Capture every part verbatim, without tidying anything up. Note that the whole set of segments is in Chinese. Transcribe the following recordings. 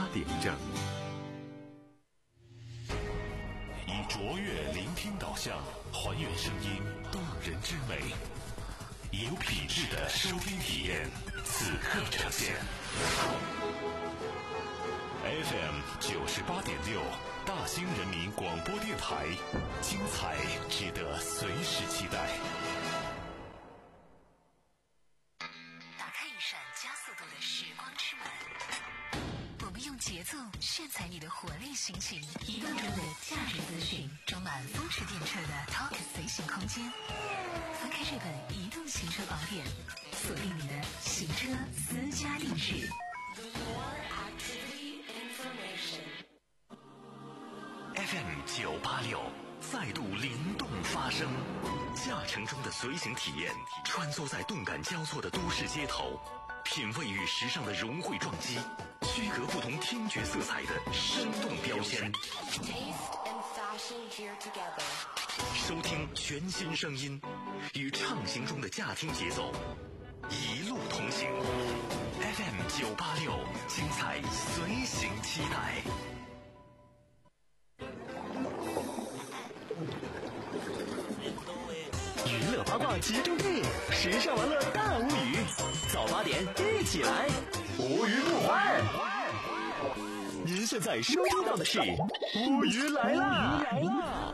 点正。 以卓越聆听导向，还原声音动人之美，有品质的收听体验，此刻呈现。F M 九十八点六，大兴人民广播电台，精彩值得随时期待。 打开一扇加速度的时光之门，我们用节奏炫彩你的活力心情，移动中的价值资讯，装满风驰电掣的 Talk 随行空间。翻开这本移动行车宝典，锁定你的行车私家定制。 F M 九八六再度灵动发声，驾乘中的随行体验，穿梭在动感交错的都市街头，品味与时尚的融汇撞击，区隔不同听觉色彩的生动标签。收听全新声音，与畅行中的驾听节奏，一路同行。F M 九八六，精彩随行期待。 娱乐八卦集中地，时尚玩乐大无语，早八点一起来，无语不欢。您现在收听到的是无语来啦！来啦！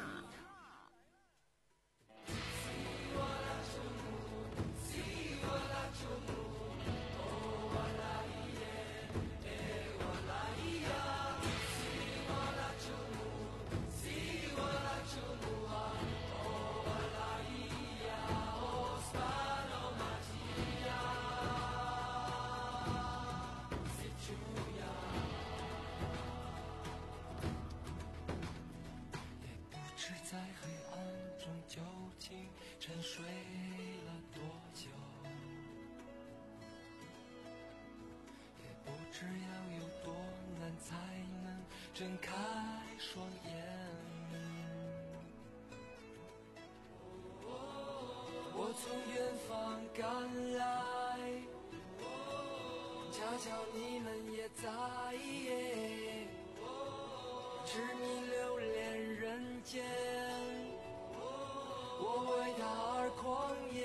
沉睡了多久，也不知要有多难才能睁开双眼。我从远方赶来，恰巧你们也在，痴迷流连人间，我为他而狂野，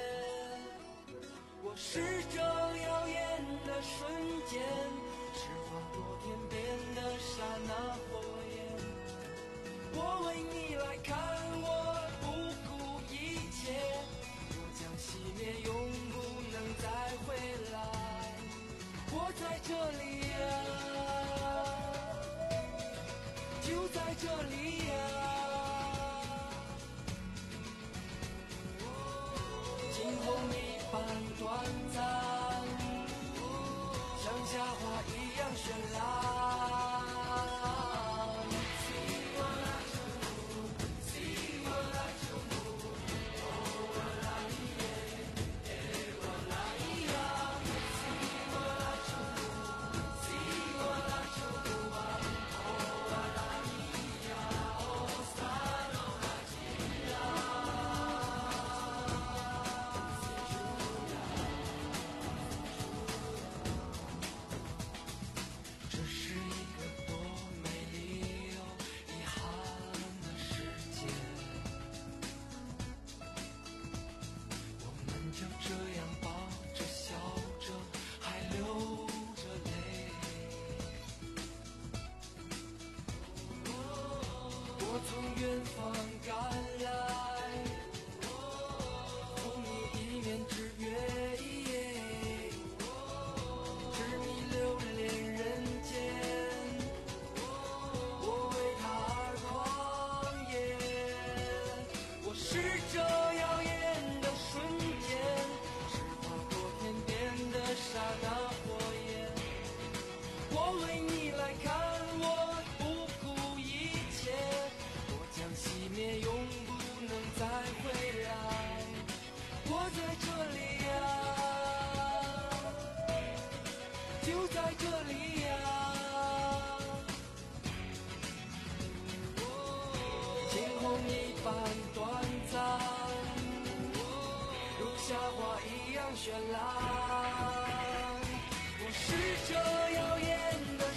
我是这耀眼的瞬间，释放多天边的刹那火焰。我为你来看，我不顾一切，我将熄灭，永不能再回来。我在这里啊，就在这里啊。风一般短暂，像夏花一样绚烂。远方赶来，同你一面之缘，痴迷流连人间，我为他而狂野，我是这耀眼的瞬间，释放多天边的刹那火焰，我为你来看，我不顾一切，熄灭，永不能再回来。我在这里呀、啊，就在这里呀、啊。惊鸿一般短暂，如夏花一样绚烂。我是这耀眼的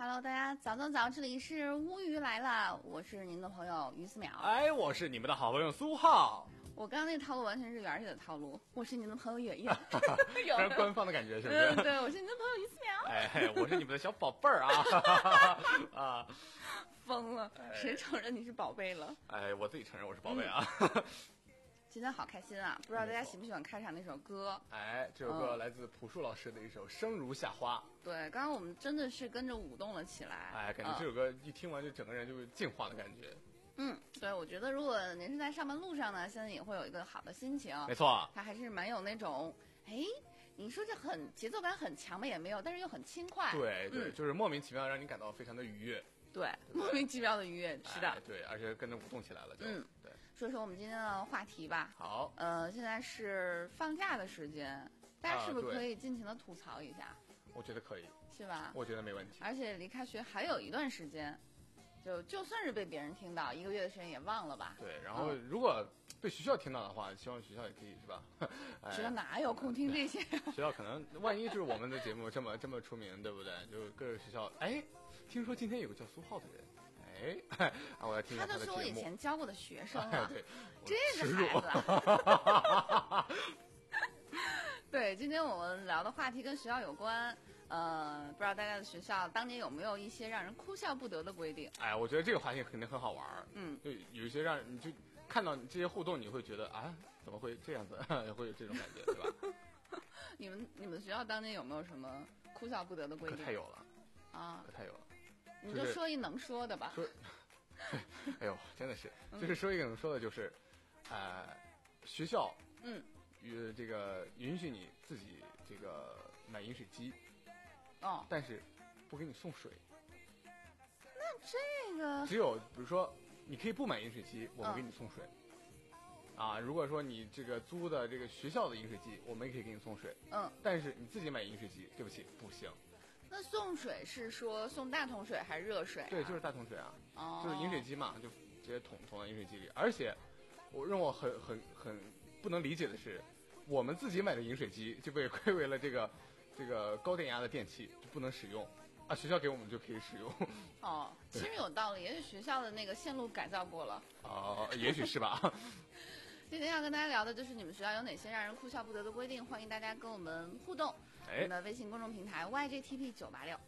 Hello， 大家早早早，这里是乌鱼来了，我是您的朋友于思淼。 哎，我是你们的好朋友苏浩。 我刚刚那个套路完全是园里的套路，我是您的朋友圆圆， 非常官方的感觉，是不是？ 嗯，对，我是您的朋友于思淼。 哎，我是你们的小宝贝儿啊！啊， 疯了，谁承认你是宝贝了？ 哎，我自己承认我是宝贝啊。 嗯今天好开心啊！不知道大家喜不喜欢开场那首歌？ 哎，这首歌来自朴树老师的一首《生如夏花》。 对，刚刚我们真的是跟着舞动了起来。 哎，感觉这首歌一听完就整个人就进化的感觉。 嗯，对，我觉得如果您是在上班路上呢，现在也会有一个好的心情。 没错， 它还是蛮有那种，哎，你说这很节奏感很强嘛，也没有，但是又很轻快。 对对、 嗯， 就是莫名其妙让你感到非常的愉悦。 对，莫名其妙的愉悦，是的、 哎。对，而且跟着舞动起来了就。 嗯， 对。 说说我们今天的话题吧。 好。 呃，现在是放假的时间，大家是不是啊、 可以尽情的吐槽一下？ 我觉得可以。 是吧？ 我觉得没问题。 而且离开学还有一段时间，就就算是被别人听到，一个月的时间也忘了吧。 对，然后如果被学校听到的话，希望学校也可以是吧？ 哎、学校哪有空听这些？ 学校可能万一就是我们的节目这么这么出名，对不对？就各个学校，哎，听说今天有个叫苏浩的人。哎，啊，我来听一下他的节目。 他都是我以前教过的学生啊。对， 这个孩子。对，今天我们聊的话题跟学校有关。呃，不知道大家的学校当年有没有一些让人哭笑不得的规定？ 哎，我觉得这个话题肯定很好玩。 嗯， 就有一些让你就看到这些互动，你会觉得啊，怎么会这样子？会有这种感觉，对吧？ 你们你们学校当年有没有什么哭笑不得的规定？ 可太有了啊， 可太有了。 你就说一能说的吧。 说，哎呦，真的是，就是说一个能说的，就是，呃，学校， 嗯， 与这个允许你自己这个买饮水机， 哦， 但是不给你送水。 那这个只有比如说，你可以不买饮水机，我们给你送水。嗯、啊，如果说你这个租的这个学校的饮水机，我们也可以给你送水。 嗯， 但是你自己买饮水机，对不起，不行。 那送水是说送大桶水还是热水、啊？ 对，就是大桶水啊， 哦、 就是饮水机嘛，就直接捅捅到饮水机里。而且，我让我很很很不能理解的是，我们自己买的饮水机就被归为了这个这个高电压的电器，就不能使用啊。学校给我们就可以使用。 哦，其实有道理，也许学校的那个线路改造过了。 哦，也许是吧。 今天要跟大家聊的就是你们学校有哪些让人哭笑不得的规定，欢迎大家跟我们互动。 哎、 我们的微信公众平台 Y J T P 九八六。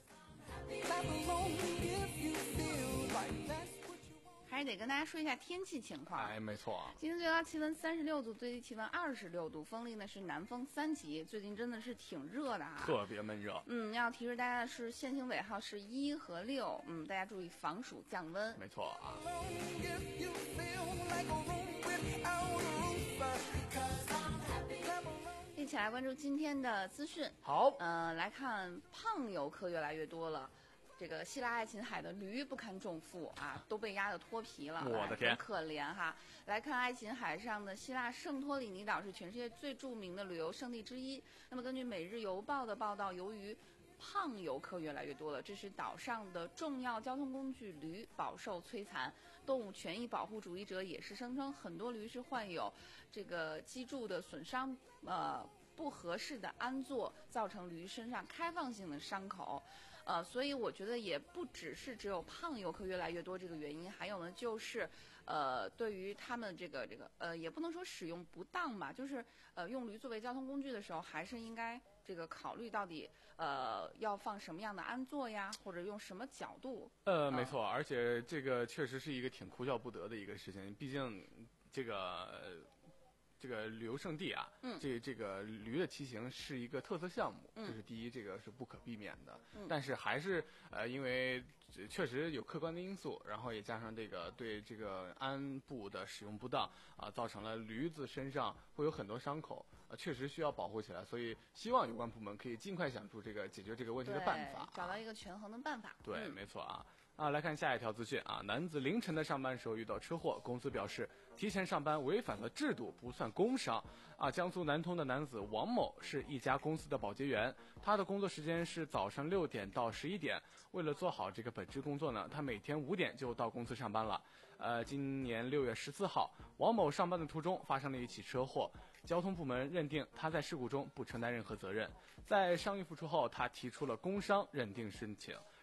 还是得跟大家说一下天气情况。 哎，没错。 今天最高气温三十六度，最低气温二十六度，风力呢是南风三级。最近真的是挺热的啊， 特别闷热。 嗯，要提示大家的是，限行尾号是一和六，嗯，大家注意防暑降温。 没错啊。 一起来关注今天的资讯。 好， 呃，来看胖游客越来越多了。这个希腊爱琴海的驴不堪重负啊，都被压得脱皮了， 我的天， 可怜哈！来看爱琴海上的希腊圣托里尼岛是全世界最著名的旅游胜地之一。那么根据《每日邮报》的报道，由于胖游客越来越多了，这使岛上的重要交通工具驴饱受摧残。动物权益保护主义者也是声称，很多驴是患有这个脊柱的损伤，呃。不合适的安坐造成驴身上开放性的伤口，呃，所以我觉得也不只是只有胖游客越来越多这个原因，还有呢就是，呃，对于他们这个这个呃，也不能说使用不当吧，就是呃，用驴作为交通工具的时候，还是应该这个考虑到底呃要放什么样的安坐呀，或者用什么角度。 呃，没错，而且这个确实是一个挺哭笑不得的一个事情，毕竟这个。这个旅游胜地啊， 嗯， 这这个驴的骑行是一个特色项目， 嗯， 这是第一，这个是不可避免的。 嗯， 但是还是呃，因为确实有客观的因素，然后也加上这个对这个鞍部的使用不当啊，造成了驴子身上会有很多伤口，啊，确实需要保护起来。所以希望有关部门可以尽快想出这个解决这个问题的办法， 找到一个权衡的办法。 对， 嗯、 没错啊。啊，来看下一条资讯啊！男子凌晨的上班时候遇到车祸，公司表示提前上班违反了制度，不算工伤。啊，江苏南通的男子王某是一家公司的保洁员，他的工作时间是早上六点到十一点。为了做好这个本职工作呢，他每天五点就到公司上班了。呃，今年六月十四号，王某上班的途中发生了一起车祸，交通部门认定他在事故中不承担任何责任。在伤愈复出后，他提出了工伤认定申请。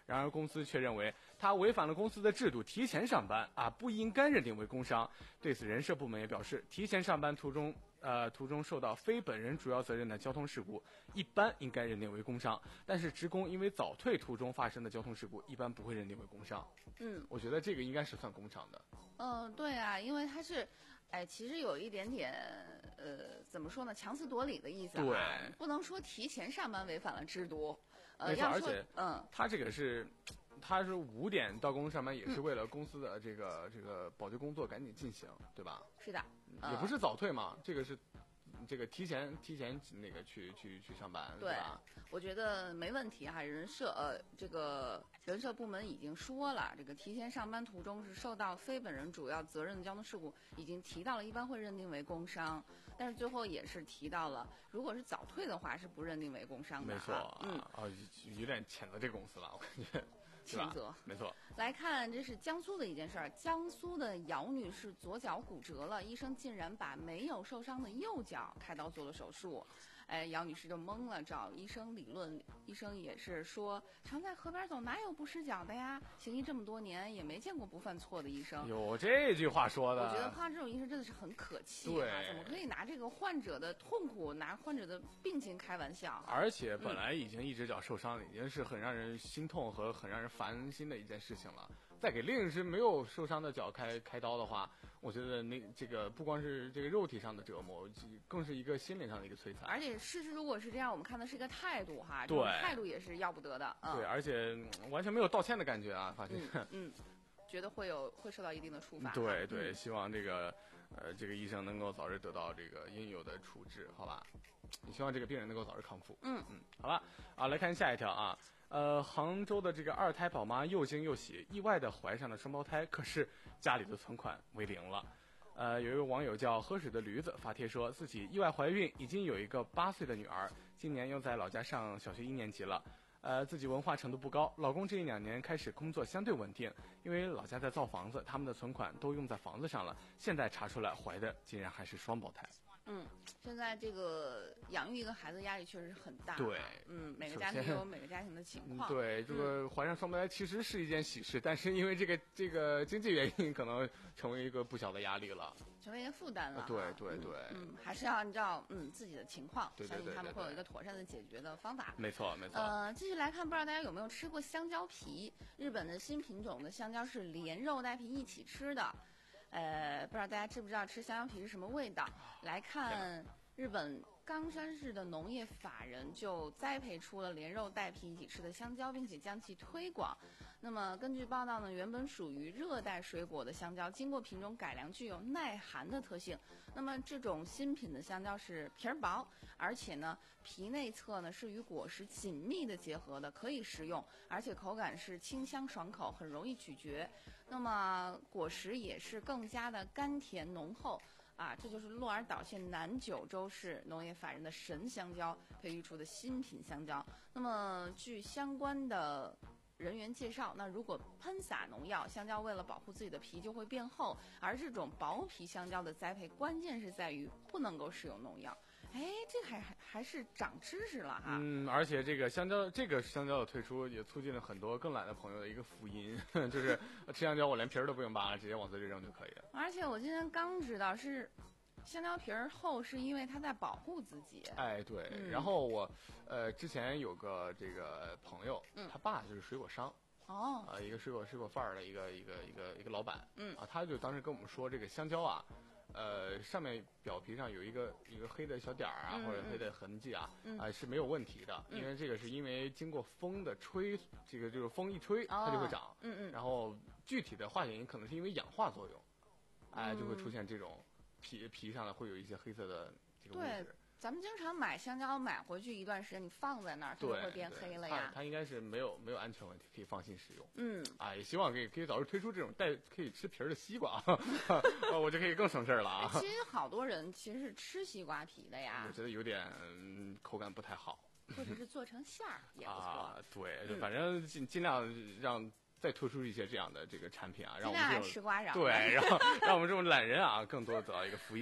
然而公司却认为他违反了公司的制度，提前上班啊，不应该认定为工伤。对此，人社部门也表示，提前上班途中呃途中受到非本人主要责任的交通事故，一般应该认定为工伤，但是职工因为早退途中发生的交通事故，一般不会认定为工伤。 嗯， 我觉得这个应该是算工伤的。 嗯，对啊，因为他是，哎，其实有一点点，呃，怎么说呢，强词夺理的意思啊。 对， 不能说提前上班违反了制度，呃， 没错， 要说而且， 嗯， 他这个是，他是五点到公司上班，也是为了公司的这个、嗯、这个保洁工作赶紧进行，对吧？ 是的， 嗯、也不是早退嘛，这个是。这个提前提前那个去去去上班， 对吧？ 我觉得没问题哈。人社呃，这个人社部门已经说了，这个提前上班途中是受到非本人主要责任的交通事故，已经提到了，一般会认定为工伤。但是最后也是提到了，如果是早退的话，是不认定为工伤的。 没错， 嗯， 啊，有点谴责这个公司了，我感觉。 谴责， 没错。 来看，这是江苏的一件事儿。江苏的姚女士左脚骨折了，医生竟然把没有受伤的右脚开刀做了手术。哎，姚女士就懵了，找医生理论，医生也是说，常在河边走，哪有不湿脚的呀？行医这么多年，也没见过不犯错的医生。 有这句话说的。 我觉得碰到这种医生真的是很可气啊！怎么可以拿这个患者的痛苦、拿患者的病情开玩笑？ 而且本来已经一只脚受伤了，已经是很让人心痛和很让人烦心的一件事情了。再给另一只没有受伤的脚开开刀的话，我觉得那这个不光是这个肉体上的折磨，更是一个心灵上的一个摧残。 而且事实如果是这样，我们看的是一个态度哈， 对， 态度也是要不得的。嗯、 对，而且、嗯、完全没有道歉的感觉啊，发现。 嗯。嗯，觉得会有会受到一定的处罚。 对对， 嗯、 希望这个呃这个医生能够早日得到这个应有的处置，好吧？也希望这个病人能够早日康复。 嗯嗯，好吧。啊，来看下一条啊。呃，杭州的这个二胎宝妈又惊又喜，意外的怀上了双胞胎，可是家里的存款为零了。呃，有一位网友叫喝水的驴子发帖说，自己意外怀孕，已经有一个八岁的女儿，今年又在老家上小学一年级了。呃，自己文化程度不高，老公这一两年开始工作相对稳定，因为老家在造房子，他们的存款都用在房子上了。现在查出来怀的竟然还是双胞胎。 嗯，现在这个养育一个孩子压力确实是很大。 对， 嗯，每个家庭有每个家庭的情况。 对，这个怀上双胞胎其实是一件喜事，嗯、但是因为这个这个经济原因，可能成为一个不小的压力了， 成为一个负担了。 对对对， 嗯，嗯还是要按照嗯自己的情况， 对对对对对相信他们会有一个妥善的解决的方法。 没错没错。 呃，继续来看，不知道大家有没有吃过香蕉皮？日本的新品种的香蕉是连肉带皮一起吃的。呃，不知道大家知不知道吃香蕉皮是什么味道？来看。日本冈山市的农业法人就栽培出了连肉带皮一起吃的香蕉，并且将其推广。那么根据报道呢，原本属于热带水果的香蕉，经过品种改良，具有耐寒的特性。那么这种新品的香蕉是皮儿薄，而且呢皮内侧呢是与果实紧密的结合的，可以食用，而且口感是清香爽口，很容易咀嚼。那么果实也是更加的甘甜浓厚。啊，这就是鹿儿岛县南九州市农业法人的神香蕉培育出的新品香蕉。那么，据相关的人员介绍，那如果喷洒农药，香蕉为了保护自己的皮就会变厚。而这种薄皮香蕉的栽培，关键是在于不能够使用农药。哎，这还还还是长知识了哈。 嗯，而且这个香蕉，这个香蕉的推出也促进了很多更懒的朋友的一个福音，就是吃香蕉我连皮儿都不用扒了，直接往嘴里扔就可以了。 而且我今天刚知道是香蕉皮儿厚，是因为它在保护自己。 哎，对。 嗯、 然后我呃之前有个这个朋友， 嗯、 他爸就是水果商。 哦。 啊、呃，一个水果水果贩儿的一个一个一个一个老板。 嗯。 啊，他就当时跟我们说，这个香蕉啊。呃，上面表皮上有一个一个黑的小点儿啊， 嗯、 或者黑的痕迹啊，啊、 嗯呃、是没有问题的， 嗯、 因为这个是因为经过风的吹，这个就是风一吹， 哦、 它就会长。 嗯嗯。 然后具体的化学原因可能是因为氧化作用，哎、呃，就会出现这种皮皮上呢会有一些黑色的这个物质。 咱们经常买香蕉，买回去一段时间，你放在那儿，它就会变黑了呀。 它, 它应该是没有没有安全问题，可以放心使用。 嗯， 啊，也希望可以可以早日推出这种带可以吃皮儿的西瓜，我就可以更省事儿了啊。 其实好多人其实是吃西瓜皮的呀。 我觉得有点、嗯、口感不太好， 或者是做成馅儿也不错。 啊，对， 嗯、 反正尽尽量让再推出一些这样的这个产品啊，让我们尽量吃瓜瓤。 对，让让我们这种懒人啊，更多的得到一个福音。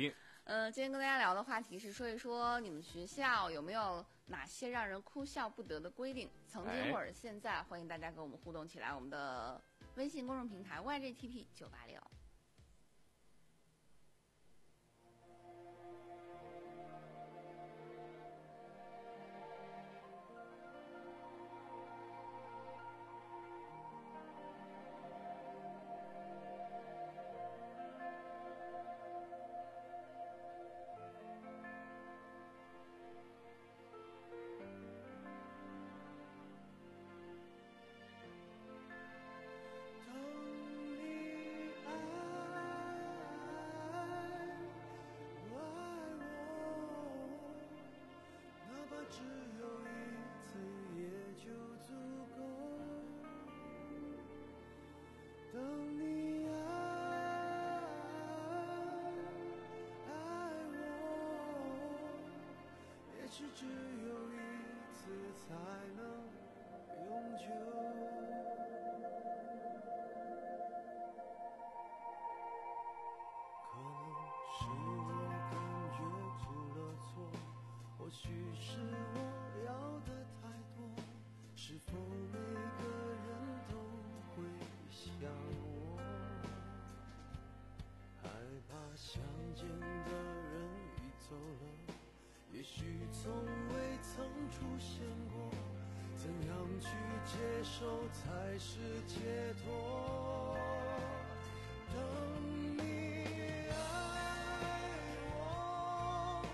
嗯、呃，今天跟大家聊的话题是说一说你们学校有没有哪些让人哭笑不得的规定，曾经或者现在，欢迎大家跟我们互动起来。我们的微信公众平台 Y J T P 九八六。 是只有一次才能永久。可能是我感觉出了错，或许是我要的太多。是否每个人都会像我，害怕相见的人已走了，也许从未曾出现过，怎样去接受才是解脱？等你爱我，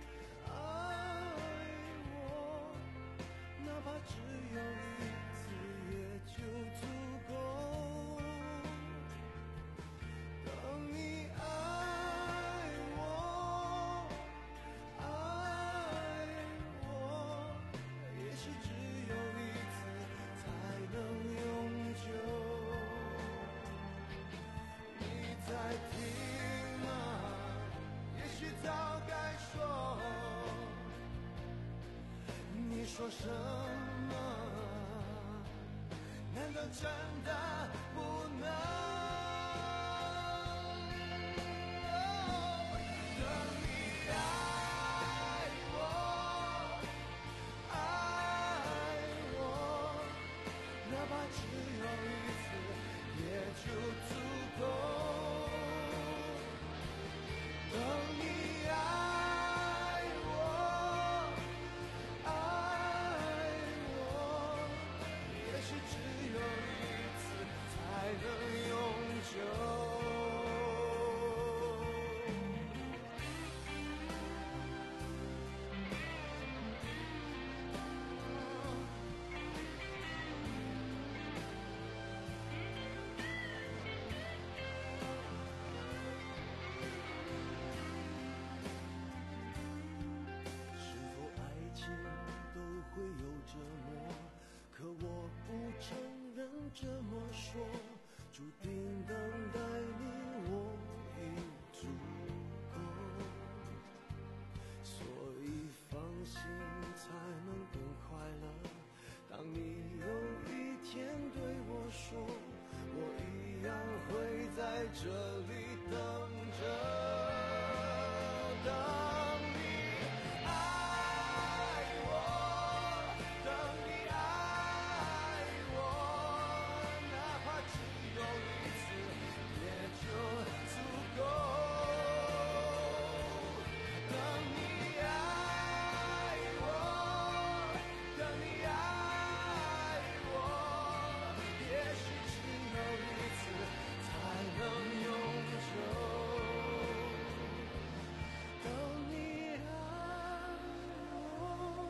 爱我，哪怕只有一次也就足够。等你爱我，爱我，也许只有一次才能永久。你在听吗？也许早该说。你说什么？难道真的不能？等你爱我，爱我，哪怕只有一次也就足够。等你爱我，爱我，也许只有一次才能永久。是否爱情都会有折磨？可我不承认这么说，注定等待你我已足够，所以放心才能更快乐。当你有一天对我说，我一样会在这里等着。等你爱我，等你爱我，哪怕只有一次也就足够。等你爱我，等你爱我，也许只有一次才能永久。等你爱我，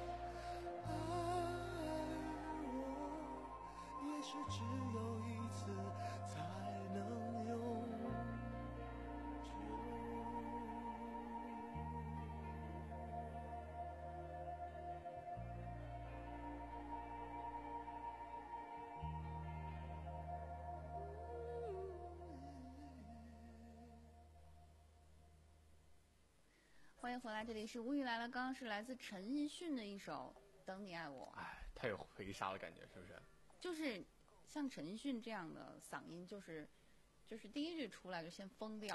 爱我，也许只有一次才能永久。 欢迎回来，这里是无语来了。刚刚是来自陈奕迅的一首《等你爱我》， 哎，太有回杀的感觉，是不是？ 就是像陈奕迅这样的嗓音，就是就是第一句出来就先疯掉，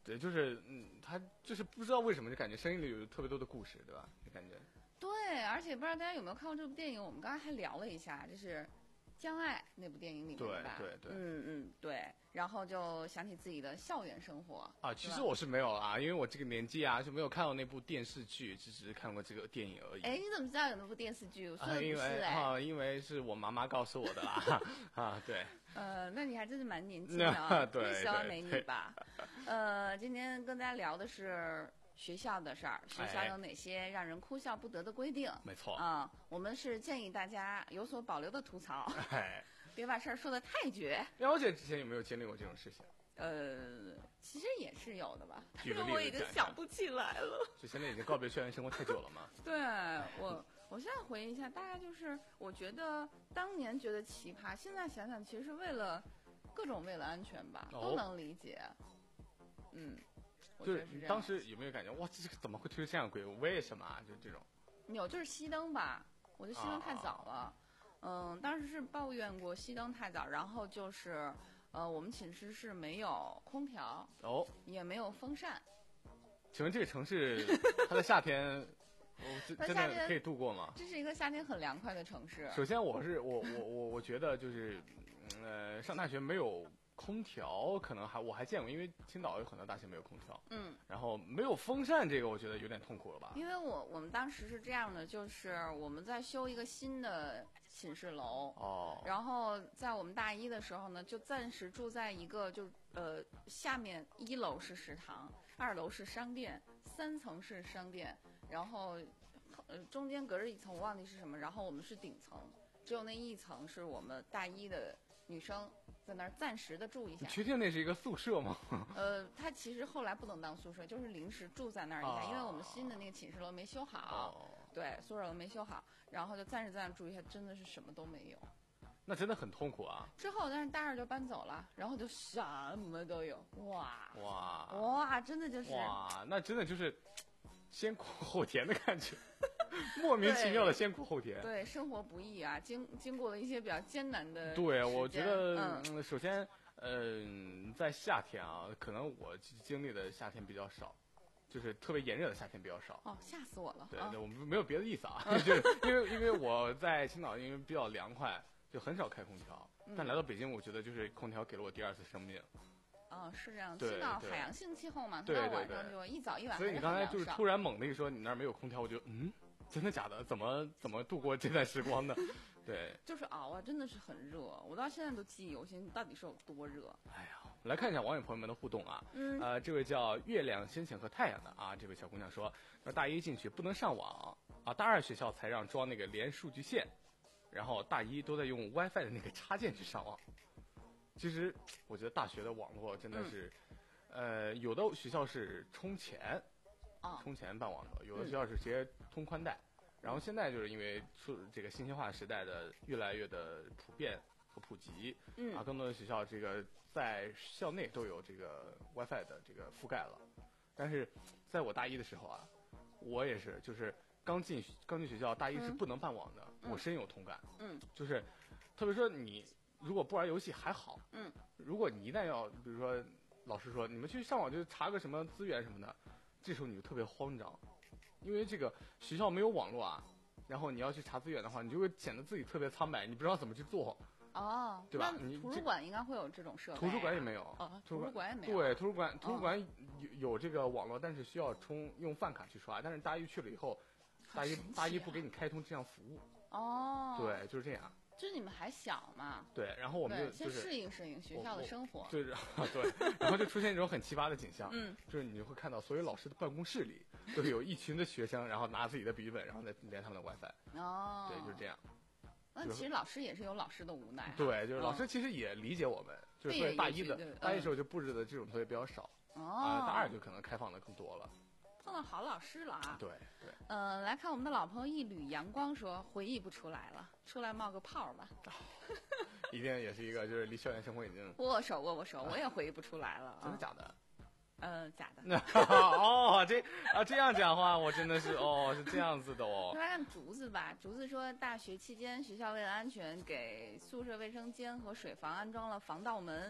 对，就是嗯，他就是不知道为什么就感觉声音里有特别多的故事，对吧？就感觉。 对，而且不知道大家有没有看过这部电影？我们刚才还聊了一下，就是《将爱》那部电影里面的吧？ 对对对， 嗯嗯对。然后就想起自己的校园生活啊。其实我是没有啦，因为我这个年纪啊，就没有看到那部电视剧，只是看过这个电影而已。 哎，你怎么知道有那部电视剧？我说的不是哎、 啊，因为是我妈妈告诉我的啦。啊，对。 呃，那你还真是蛮年轻的啊， 对， 喜欢美女吧？呃，今天跟大家聊的是学校的事儿，学校有哪些让人哭笑不得的规定？ 没错啊、嗯，我们是建议大家有所保留的吐槽， 哎， 别把事儿说得太绝。 苗姐之前有没有经历过这种事情？ 呃，其实也是有的吧， 举个例子， 我已经想不起来了。 就现在已经告别校园生活太久了嘛？ 对我，我现在回忆一下，大概就是我觉得当年觉得奇葩，现在想想其实是为了各种为了安全吧， 哦、 都能理解。嗯， 就是当时有没有感觉哇，这个怎么会推出这样的规矩？为什么啊？就这种。 有就是熄灯吧，我觉得熄灯太早了。 啊、 嗯，当时是抱怨过熄灯太早，然后就是呃，我们寝室是没有空调哦， 也没有风扇。 请问这个城市它的夏天，哦、真的可以度过吗？ 这是一个夏天很凉快的城市。 首先，我是我我我我觉得就是，呃，上大学没有空调，可能还我还见过，因为青岛有很多大学没有空调。 嗯。 然后没有风扇，这个我觉得有点痛苦了吧？ 因为我我们当时是这样的，就是我们在修一个新的寝室楼。 哦。 然后在我们大一的时候呢，就暂时住在一个就呃下面一楼是食堂，二楼是商店，三层是商店，然后呃中间隔着一层我忘记是什么，然后我们是顶层，只有那一层是我们大一的女生在那儿暂时的住一下。 你确定那是一个宿舍吗？ 呃，它其实后来不能当宿舍，就是临时住在那儿一下， 哦、 因为我们新的那个寝室楼没修好。 哦、 对，宿舍楼没修好，然后就暂时在那儿住一下，真的是什么都没有。 那真的很痛苦啊！ 之后，但是大二就搬走了，然后就什么都有，哇哇哇，真的就是哇，那真的就是先苦后甜的感觉，莫名其妙的先苦后甜。 对，生活不易啊，经经过了一些比较艰难的。 对，我觉得， 嗯， 首先，嗯、呃，在夏天啊，可能我经历的夏天比较少。就是特别炎热的夏天比较少。 哦，吓死我了！ 对， 啊、 我们没有别的意思啊，就是因为因为我在青岛，因为比较凉快，就很少开空调。 嗯、 但来到北京，我觉得就是空调给了我第二次生命。 哦，是这样。 对， 青岛海洋性气候嘛， 对到晚上就一早一晚。 所以你刚才就是突然猛的一说你那儿没有空调，我就嗯，真的假的？怎么怎么度过这段时光的？对， 就是熬啊，真的是很热，我到现在都记忆犹新，到底是有多热？ 哎呀。来看一下网友朋友们的互动啊， 嗯， 呃，这位叫月亮、星星和太阳的啊，这位小姑娘说，说大一进去不能上网啊，大二学校才让装那个连数据线，然后大一都在用 WiFi 的那个插件去上网。其实我觉得大学的网络真的是，嗯、呃，有的学校是充钱， 啊， 充钱办网络，有的学校是直接通宽带，嗯、然后现在就是因为出这个信息化时代的越来越的普遍和普及， 嗯啊，更多的学校这个在校内都有这个 WiFi 的这个覆盖了，但是在我大一的时候啊，我也是就是刚进刚进学校，大一是不能办网的， 嗯、 我深有同感， 嗯， 就是特别说你如果不玩游戏还好， 嗯， 如果你一旦要比如说老师说你们去上网就查个什么资源什么的，这时候你就特别慌张，因为这个学校没有网络啊，然后你要去查资源的话，你就会显得自己特别苍白，你不知道怎么去做。 哦， 对吧？ 你图书馆应该会有这种设备、啊。 图书馆也没有。 哦，图书馆也没有。 对，图书馆图书馆有有这个网络，但是需要充用饭卡去刷。但是大一去了以后，大一、 啊、 大一不给你开通这项服务。 哦。 对，就是这样。 就是你们还小嘛。 对，然后我们就、就是、 先适应适应学校的生活。 对，对，然后就出现一种很奇葩的景象， 嗯， 就是你会看到所有老师的办公室里都有一群的学生，然后拿自己的笔记本，然后再连他们的 WiFi。 哦。 对，就是这样。 那其实老师也是有老师的无奈、啊。 对，就是老师其实也理解我们，嗯、就是所以大一的大一时候就布置的这种作业比较少， 哦， 啊、呃，大二就可能开放的更多了。 碰到好老师了啊！ 对对。 嗯、呃，来看我们的老朋友一缕阳光说，回忆不出来了，出来冒个泡吧。 一定也是一个就是离校园生活已经握握手握握手，我也回忆不出来了。 真的假的？ 嗯、呃，假的。 哦，这啊这样讲话，我真的是哦是这样子的哦。 来看竹子吧，竹子说，大学期间学校为了安全，给宿舍卫生间和水房安装了防盗门，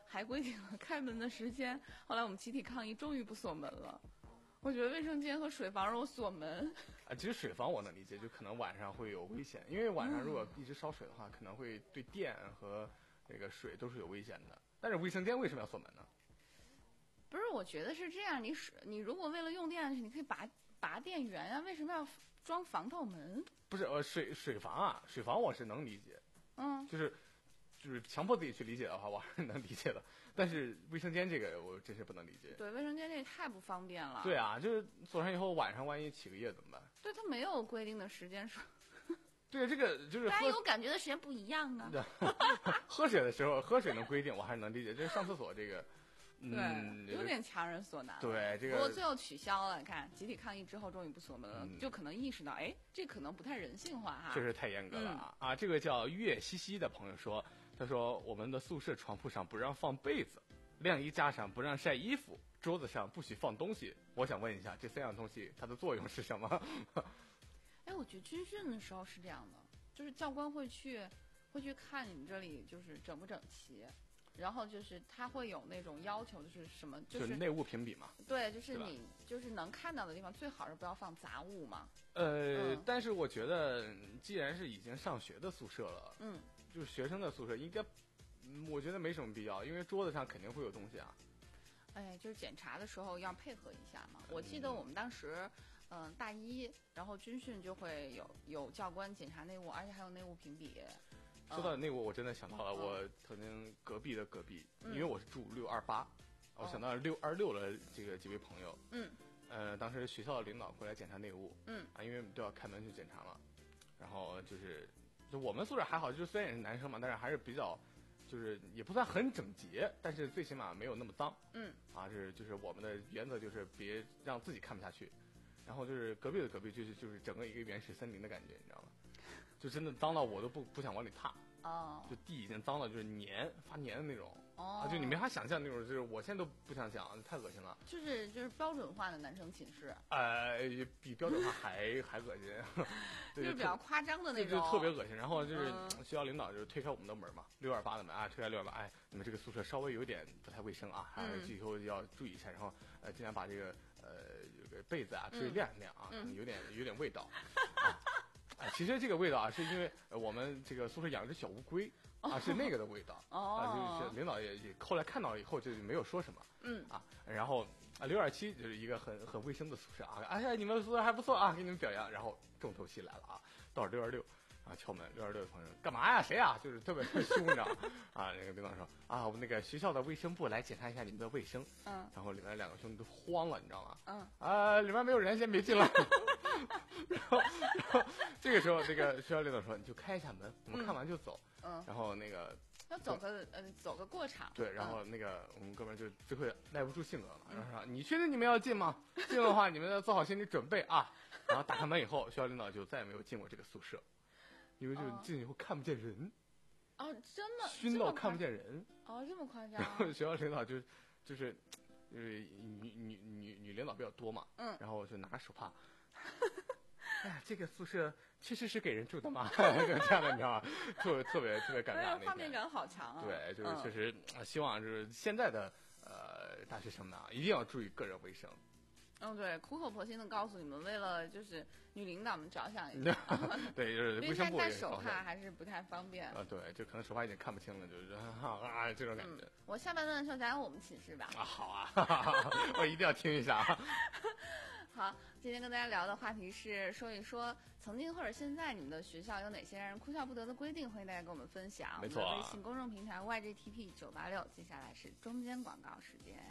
还规定了开门的时间。后来我们集体抗议，终于不锁门了。我觉得卫生间和水房让我锁门。 啊，其实水房我能理解，就可能晚上会有危险，因为晚上如果一直烧水的话，可能会对电和这个水都是有危险的。但是卫生间为什么要锁门呢？ 不是，我觉得是这样，你水你如果为了用电，你可以拔拔电源啊，为什么要装防盗门？ 不是，呃，水水房啊，水房我是能理解， 嗯， 就是就是强迫自己去理解的话，我还是能理解的。但是卫生间这个我真是不能理解。 对，卫生间这太不方便了。 对啊，就是锁上以后晚上万一起个夜怎么办？ 对，它没有规定的时间说。 对，这个就是大家有感觉的时间不一样啊。 喝水的时候，喝水能规定，我还是能理解。就是上厕所这个， 嗯，对，有点强人所难。 对，这个。 不过最后取消了，看集体抗议之后，终于不锁门了， 嗯、 就可能意识到，哎，这可能不太人性化哈。 确实太严格了啊！ 嗯、 啊，这个叫月西西的朋友说，他说我们的宿舍床铺上不让放被子，晾衣架上不让晒衣服，桌子上不许放东西。我想问一下，这三样东西它的作用是什么？ 哎，我觉得军训的时候是这样的，就是教官会去会去看你们这里就是整不整齐，然后就是他会有那种要求，就是什么就是、 就是、内务评比嘛。 对，就是你就是能看到的地方最好是不要放杂物嘛。 呃、嗯，但是我觉得既然是已经上学的宿舍了， 嗯， 就是学生的宿舍应该，我觉得没什么必要，因为桌子上肯定会有东西啊。 哎，就是检查的时候要配合一下嘛。我记得我们当时。嗯，大一，然后军训就会有有教官检查内务，而且还有内务评比。 说到内务，我真的想到了我曾经隔壁的隔壁， 嗯、 因为我是住六二八，我想到了六二六的这个几位朋友。 嗯。 呃，当时学校的领导过来检查内务。 嗯。 啊，因为都要开门去检查了，然后就是，就我们宿舍还好，就是虽然也是男生嘛，但是还是比较，就是也不算很整洁，但是最起码没有那么脏。 嗯。 啊，是就是我们的原则就是别让自己看不下去。然后就是隔壁的隔壁，就是就是整个一个原始森林的感觉，你知道吗？就真的脏到我都不不想往里踏。 哦。 就地已经脏到就是黏发黏的那种。 哦。 啊，就你没法想象那种，就是我现在都不想想，太恶心了。 就是就是标准化的男生寝室。 呃，比标准化还还恶心。 对，就是比较夸张的那种。 就特别恶心。然后就是学校领导就是推开我们的门嘛，六二八的门啊，推开六二八，哎，你们这个宿舍稍微有点不太卫生啊，还是以后要注意一下。然后呃，尽量把这个。呃，这个被子啊，吹晾晾啊， 嗯、 有点有点味道。啊、哎，其实这个味道啊，是因为我们这个宿舍养只小乌龟啊，是那个的味道。 哦。 啊，就是领导也也后来看到了以后就没有说什么。 嗯。 啊，然后啊，六二七就是一个很很卫生的宿舍啊，哎呀，你们宿舍还不错啊，给你们表扬。然后重头戏来了啊，到了六二六。啊！敲门，六二六的朋友干嘛呀？谁呀？就是特别特别凶，你知道吗？啊，那个领导说啊，我们那个学校的卫生部来检查一下你们的卫生。 嗯。 然后里面两个兄弟都慌了，你知道吗？ 嗯。 啊，里面没有人，先别进来。然后，然后这个时候，这个学校领导说：“你就开一下门，我们看完就走。” 嗯。 然后那个要走个呃走个过场。 对，然后那个我们哥们就最后耐不住性格了，然后说：“你确定你们要进吗？进的话，你们要做好心理准备啊。”然后打开门以后，学校领导就再也没有进过这个宿舍。因为就是进去以后看不见人， 哦，真的熏到看不见人， 哦，这么夸张。 然后学校领导就就是，就是女女女女领导比较多嘛， 嗯， 然后我就拿手帕，哎呀，这个宿舍确实是给人住的嘛，这样的你知道吗？特别特别特别尴尬，那画面感好强啊。 对，就是确实、嗯、希望就是现在的呃大学生们啊，一定要注意个人卫生。 嗯，对，苦口婆心的告诉你们，为了就是女领导们着想一下。 对，就是卫生部戴手帕还是不太方便。 啊，对，就可能手帕已经看不清了，就是啊这种感觉、嗯。 我下半段的时候讲讲我们寝室吧。 啊，好啊，我一定要听一下。 好，今天跟大家聊的话题是说一说曾经或者现在你们的学校有哪些让人哭笑不得的规定，欢迎大家跟我们分享。 没错、啊。 微信公众平台 Y J T P 九八六，接下来是中间广告时间。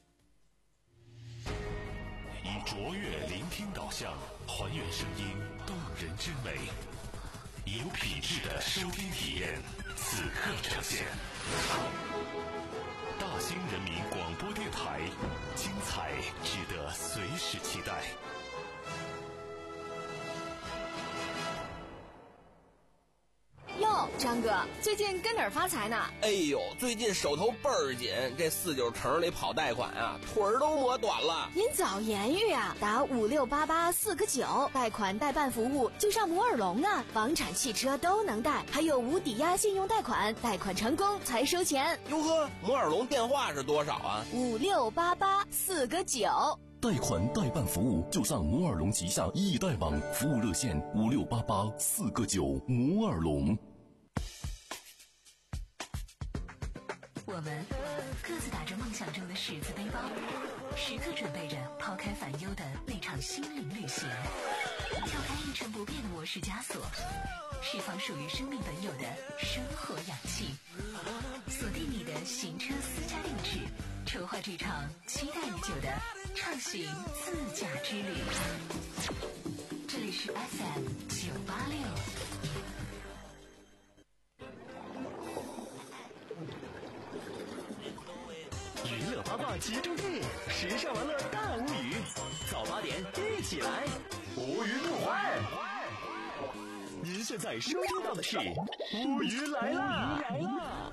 以卓越聆听导向，还原声音动人之美，有品质的收听体验，此刻呈现。大兴人民广播电台，精彩值得随时期待。 哟， 哟，张哥，最近跟哪儿发财呢？ 哎呦，最近手头倍儿紧，这四九城里跑贷款啊，腿儿都磨短了。 您早言语啊，打五六八八四个九，贷款代办服务就上摩尔龙啊，房产、汽车都能贷，还有无抵押信用贷款，贷款成功才收钱。 哟呵，摩尔龙电话是多少啊？ 五六八八四个九。 贷款代办服务就上摩尔龙旗下易贷网，服务热线五六八八四个九。摩尔龙。 我们各自打着梦想中的十字背包，时刻准备着抛开烦忧的那场心灵旅行，跳开一成不变的模式枷锁，释放属于生命本有的生活氧气，锁定你的行车私家定制，筹划这场期待已久的畅行自驾之旅。这里是 F M 九八六。 娱乐八卦集中地，时尚玩乐大无语，早八点一起来，无语不欢。您现在收听到的是无语来啦！来啦！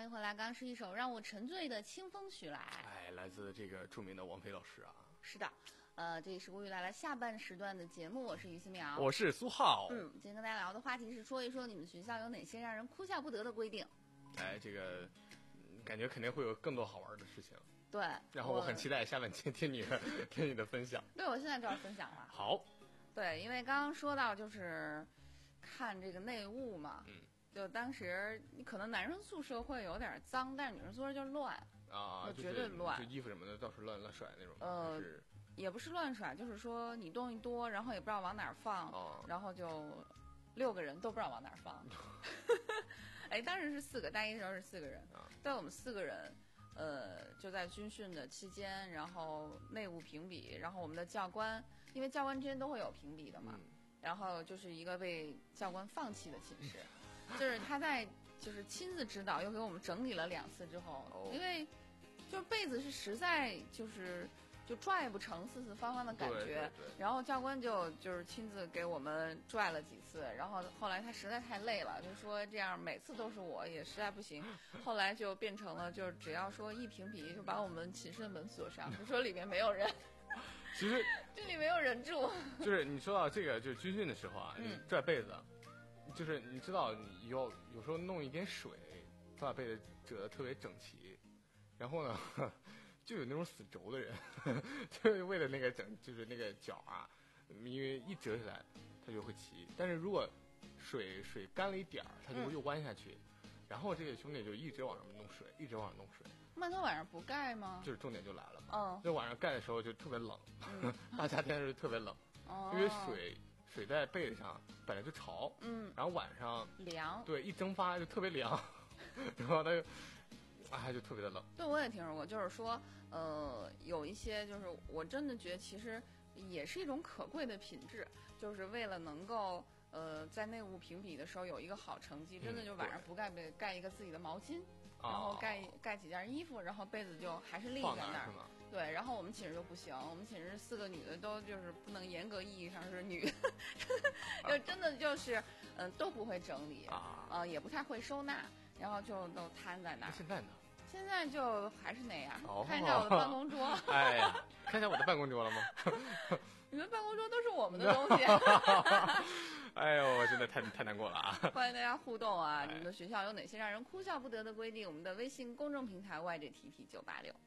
迎回来。刚刚是一首让我沉醉的清风徐来， 哎，来自这个著名的王菲老师啊。 是的，呃，这里是吴语来了下半时段的节目，我是于思苗， 我是苏浩。 嗯，今天跟大家聊的话题是说一说你们学校有哪些让人哭笑不得的规定。 哎，这个、嗯、感觉肯定会有更多好玩的事情。 对， 然后我很期待下面听听你的听你的分享。 对，我现在就要分享了。 好。 对，因为刚刚说到就是看这个内务嘛， 嗯， 就当时你可能男生宿舍会有点脏，但是女生宿舍就乱啊， 就绝对乱， 就衣服什么的到处乱乱甩那种。 呃，也不是乱甩，就是说你东西多，然后也不知道往哪儿放， 哦、 然后就六个人都不知道往哪儿放。哎，当时是四个，大一的时候是四个人， 啊、 但我们四个人。呃，就在军训的期间，然后内务评比，然后我们的教官，因为教官之间都会有评比的嘛， 嗯、 然后就是一个被教官放弃的寝室，就是他在就是亲自指导，又给我们整理了两次之后， 哦、 因为就是被子是实在就是就拽不成四四方方的感觉， 对对对， 然后教官就就是亲自给我们拽了几次，然后后来他实在太累了，就说这样每次都是我也实在不行，后来就变成了就是只要说一评比就把我们寝室的门锁上，就说里面没有人。 其实这里没有人住。 就是你说到这个，就是军训的时候啊， 嗯、 拽被子，就是你知道你有有时候弄一点水，把被子折得特别整齐，然后呢。就有那种死轴的人，就是为了那个整，就是那个脚啊，因为一折起来，它就会齐。但是如果水水干了一点儿，它就会又弯下去。嗯、然后这个兄弟就一直往上弄水，一直往上弄水。 那他晚上不盖吗？ 就是重点就来了嘛。 嗯。 就晚上盖的时候就特别冷，嗯、大夏天是特别冷， 哦、 因为水水在被子上本来就潮， 嗯， 然后晚上凉， 对，一蒸发就特别凉，然后它就。啊，就特别的冷。 对，我也听说过，就是说，呃，有一些就是我真的觉得其实也是一种可贵的品质，就是为了能够呃在内务评比的时候有一个好成绩，真的就晚上不盖被盖一个自己的毛巾， 嗯、 然后盖盖几件衣服，然后被子就还是立在那儿。对，然后我们寝室就不行，我们寝室四个女的都就是不能严格意义上是女，就真的就是嗯、呃、都不会整理啊、呃，也不太会收纳。然后就都摊在那儿。 现在呢？ 现在就还是那样。 哦、 看一下我的办公桌。 哎呀，看一下我的办公桌了吗？ 你的办公桌都是我们的东西。 哎呦，真的太太难过了啊！ 欢迎大家互动啊！你们的学校有哪些让人哭笑不得的规定？我们的微信公众平台 Y J T T 九八六。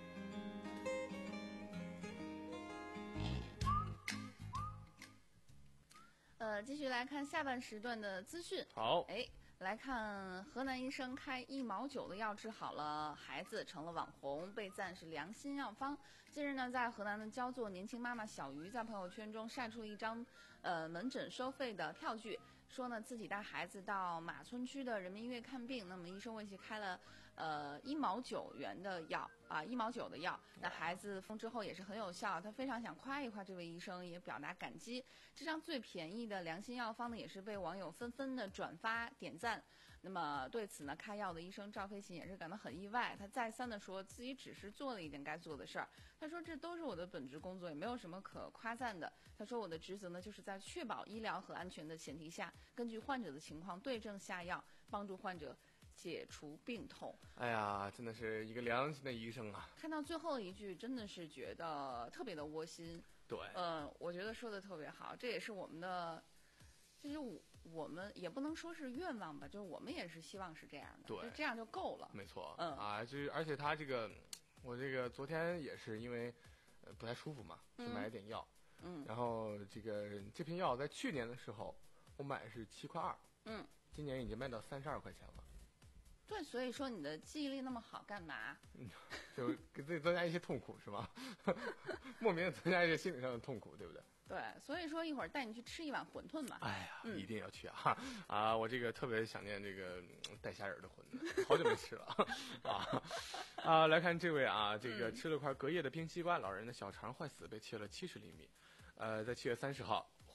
呃，继续来看下半时段的资讯。 好， 哎。来看河南医生开一毛九的药治好了孩子，成了网红，被赞是良心药方。近日呢，在河南的焦作，年轻妈妈小鱼在朋友圈中晒出了一张呃门诊收费的票据，说呢自己带孩子到马村区的人民医院看病，那么医生为其开了呃一毛九元的药啊，一毛九的药。那孩子服之后也是很有效，他非常想夸一夸这位医生，也表达感激。这张最便宜的良心药方呢，也是被网友纷纷的转发点赞。那么对此呢，开药的医生赵飞琴也是感到很意外，他再三的说自己只是做了一件该做的事儿。他说这都是我的本职工作，也没有什么可夸赞的。他说我的职责呢，就是在确保医疗和安全的前提下，根据患者的情况对症下药，帮助患者解除病痛。 哎呀，真的是一个良心的医生啊！ 看到最后一句，真的是觉得特别的窝心。 对， 嗯、呃，我觉得说的特别好，这也是我们的，就是我我们也不能说是愿望吧，就是我们也是希望是这样的， 对， 就这样就够了。 没错， 嗯啊，就是而且他这个，我这个昨天也是因为呃不太舒服嘛，去买了点药， 嗯， 然后这个这瓶药在去年的时候我买是七块二， 嗯， 今年已经卖到三十二块钱了。 对，所以说你的记忆力那么好干嘛？ 嗯，就给自己增加一些痛苦是吗？莫名的增加一些心理上的痛苦，对不对？ 对，所以说一会儿带你去吃一碗馄饨吧。 哎呀， 嗯、 一定要去啊！啊，我这个特别想念这个带虾仁的馄饨，好久没吃了啊！啊，来看这位啊，这个吃了块隔夜的冰西瓜，老人的小肠坏死，被切了七十厘米。呃，在七月三十号，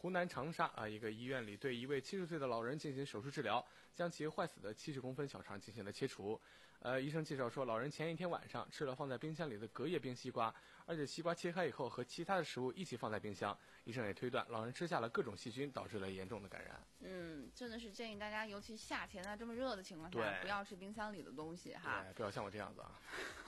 湖南长沙啊一个医院里对一位七十岁的老人进行手术治疗，将其坏死的七十公分小肠进行了切除。呃，医生介绍说，老人前一天晚上吃了放在冰箱里的隔夜冰西瓜，而且西瓜切开以后和其他的食物一起放在冰箱。医生也推断，老人吃下了各种细菌，导致了严重的感染。 嗯，真的是建议大家，尤其夏天啊这么热的情况下，不要吃冰箱里的东西哈。 对，不要像我这样子啊。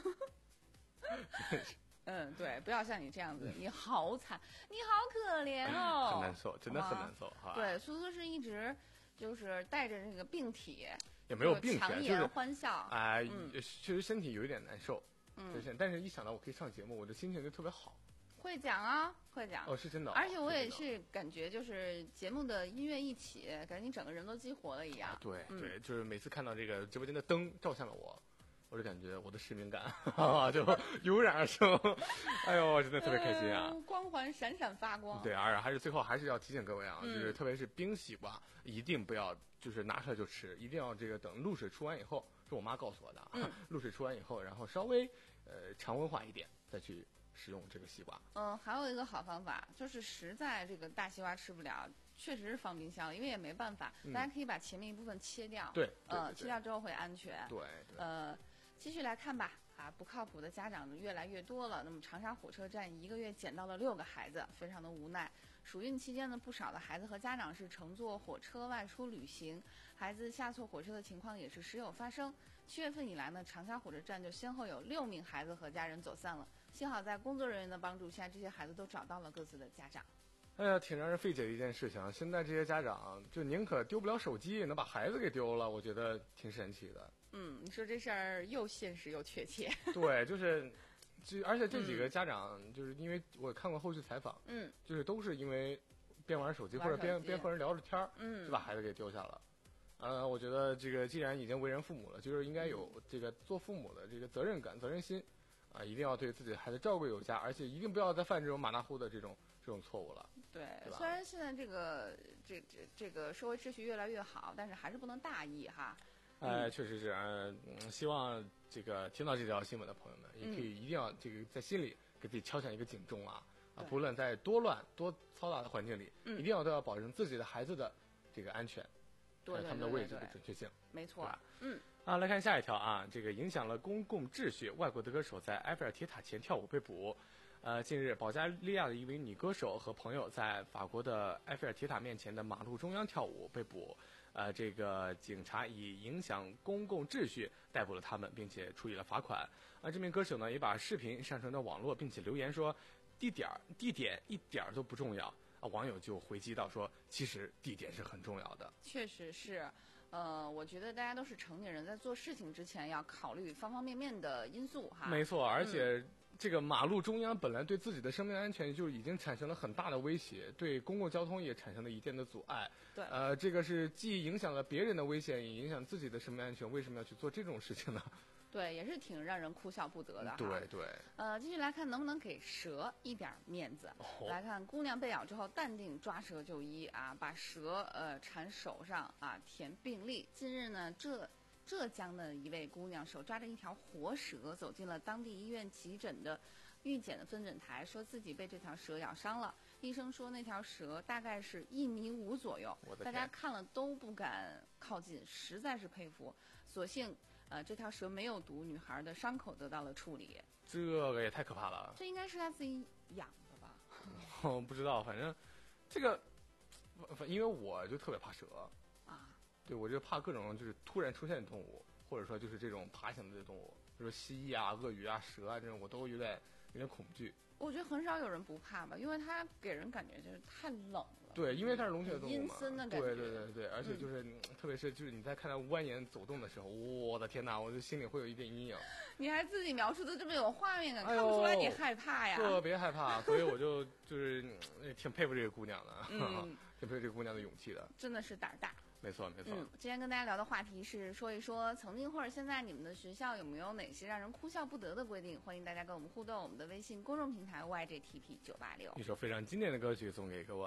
嗯，对，不要像你这样子，你好惨，你好可怜哦， 很难受，真的很难受哈。 对，苏苏是一直就是带着这个病体， 也没有病体， 强颜欢笑。 哎， 嗯、 确实身体有一点难受， 嗯， 就是但是一想到我可以上节目，我的心情就特别好。 会讲啊，会讲哦，是真的、哦。 而且我也是感觉，就是节目的音乐一起，感觉你整个人都激活了一样。 啊、对、 嗯、 对，就是每次看到这个直播间的灯照向了我。我就感觉我的使命感就油然而生，哎呦，真的特别开心啊！ 呃、光环闪闪发光。 对，而还是最后还是要提醒各位啊， 嗯、 就是特别是冰西瓜，一定不要就是拿出来就吃，一定要这个等露水出完以后，是我妈告诉我的， 嗯、 露水出完以后，然后稍微呃常温化一点再去使用这个西瓜。 嗯，还有一个好方法，就是实在这个大西瓜吃不了，确实是放冰箱了，因为也没办法， 嗯、 大家可以把前面一部分切掉。 对， 呃，切掉之后会安全。 对，对呃。继续来看吧，啊，不靠谱的家长越来越多了。那么长沙火车站一个月捡到了六个孩子，非常的无奈。暑运期间呢，不少的孩子和家长是乘坐火车外出旅行，孩子下错火车的情况也是时有发生。七月份以来呢，长沙火车站就先后有六名孩子和家人走散了。幸好在工作人员的帮助下，这些孩子都找到了各自的家长。 哎呀，挺让人费解的一件事情。现在这些家长就宁可丢不了手机，也能把孩子给丢了，我觉得挺神奇的。 嗯，你说这事儿又现实又确切。 对，就是，就而且这几个家长，嗯、就是因为我看过后续采访， 嗯， 就是都是因为边玩手机或者边边和人聊着天儿，嗯，就把孩子给丢下了。呃，我觉得这个既然已经为人父母了，就是应该有这个做父母的这个责任感、责任心，啊、呃，一定要对自己的孩子照顾有加，而且一定不要再犯这种马大呼的这种这种错误了。 对，虽然现在这个这这这个社会秩序越来越好，但是还是不能大意哈。 哎，确实是，嗯，希望这个听到这条新闻的朋友们，也可以一定要这个在心里给自己敲响一个警钟啊！啊，不论在多乱多嘈杂的环境里， 嗯、 一定要都要保证自己的孩子的这个安全， 对还有他们的位置的准确性。 没错，嗯。 啊，来看下一条啊，这个影响了公共秩序，外国的歌手在埃菲尔铁塔前跳舞被捕。呃，近日，保加利亚的一位女歌手和朋友在法国的埃菲尔铁塔面前的马路中央跳舞被捕。呃，这个警察以影响公共秩序逮捕了他们，并且处以了罚款。而这名歌手呢，也把视频上传到网络，并且留言说，地点地点一点都不重要。啊，网友就回击到说，其实地点是很重要的。 确实是，呃，我觉得大家都是成年人，在做事情之前要考虑方方面面的因素哈。 没错，而且。 嗯这个马路中央本来对自己的生命安全就已经产生了很大的威胁，对公共交通也产生了一定的阻碍。 对， 呃，这个是既影响了别人的危险，也影响自己的生命安全，为什么要去做这种事情呢？ 对，也是挺让人哭笑不得的哈。 对对。 呃，继续来看能不能给蛇一点面子。 哦、 来看姑娘被咬之后淡定抓蛇就医啊，把蛇呃缠手上啊填病历。近日呢，这。浙江的一位姑娘手抓着一条活蛇走进了当地医院急诊的预检的分诊台，说自己被这条蛇咬伤了。医生说那条蛇大概是一米五左右，大家看了都不敢靠近，实在是佩服。所幸呃这条蛇没有毒，女孩的伤口得到了处理。 这个也太可怕了。 这应该是他自己养的吧？ 我不知道，反正这个因为我就特别怕蛇。对，我就怕各种就是突然出现的动物，或者说就是这种爬行的动物，比如说蜥蜴啊、鳄鱼啊、蛇啊这种，我都有点有点恐惧。 我觉得很少有人不怕吧，因为它给人感觉就是太冷了。 对，因为它是龙血动物嘛， 阴森的感觉。 对对对对，而且就是、嗯、特别是就是你在看它蜿蜒走动的时候，我的天哪，我就心里会有一点阴影。 你还自己描述的这么有画面感， 哎、 看不出来你害怕呀？ 特别害怕，所以我就就是挺佩服这个姑娘的， 嗯、 挺佩服这个姑娘的勇气的。 真的是胆儿大。 没错没错。 嗯，今天跟大家聊的话题是说一说曾经或者现在你们的学校有没有哪些让人哭笑不得的规定？欢迎大家跟我们互动，我们的微信公众平台 Y J T P 九八六。 一首非常经典的歌曲送给各位。